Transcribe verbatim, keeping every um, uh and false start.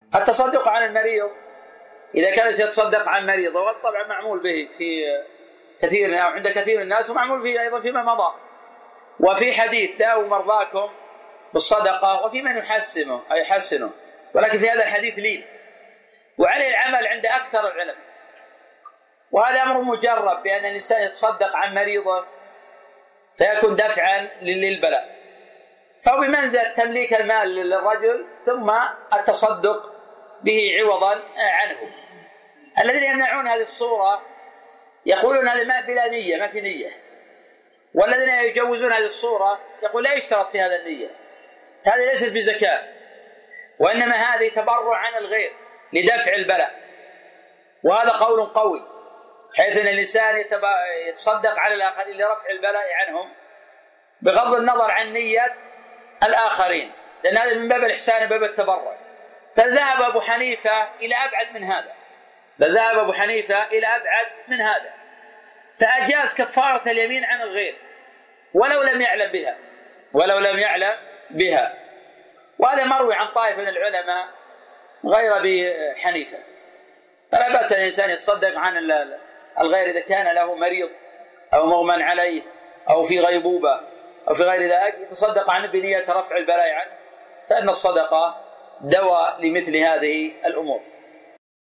التصدق عن المريض إذا كان سيتصدق عن مريض والطبع معمول به في كثير أو عند كثير من الناس ومعمول به أيضا فيما مضى. وفي حديث داووا مرضاكم بالصدقة وفي من يحسنه أي يحسنه، ولكن في هذا الحديث لين، وعليه العمل عند أكثر العلم. وهذا أمر مجرب بأن الإنسان يتصدق عن مريضه فيكون دفعا للبلاء، فهو بمنزلة تمليك المال للرجل ثم التصدق به عوضا عنه. الذين يمنعون هذه الصورة يقولون هذا ما بلا نية، ما في نية، والذين يجوزون هذه الصورة يقول لا يشترط في هذا النية، هذه ليست بزكاة، وإنما هذه تبرع عن الغير لدفع البلاء. وهذا قول قوي، حيث أن الإنسان يتصدق على الآخرين لرفع البلاء عنهم بغض النظر عن نية الآخرين، لأن هذا من باب الإحسان، باب التبرع. فذهب أبو حنيفة إلى أبعد من هذا، بل ذهب أبو حنيفة إلى أبعد من هذا، فأجاز كفارة اليمين عن الغير ولو لم يعلم بها، ولو لم يعلم بها. وهذا مروي عن طائفة من العلماء غير أبي حنيفة. فلا بأس الإنسان يتصدق عن الغير إذا كان له مريض أو مغمى عليه أو في غيبوبة أو في غير ذلك، يتصدق عنه بنية رفع البلاء عنه، فإن الصدقة دواء لمثل هذه الأمور.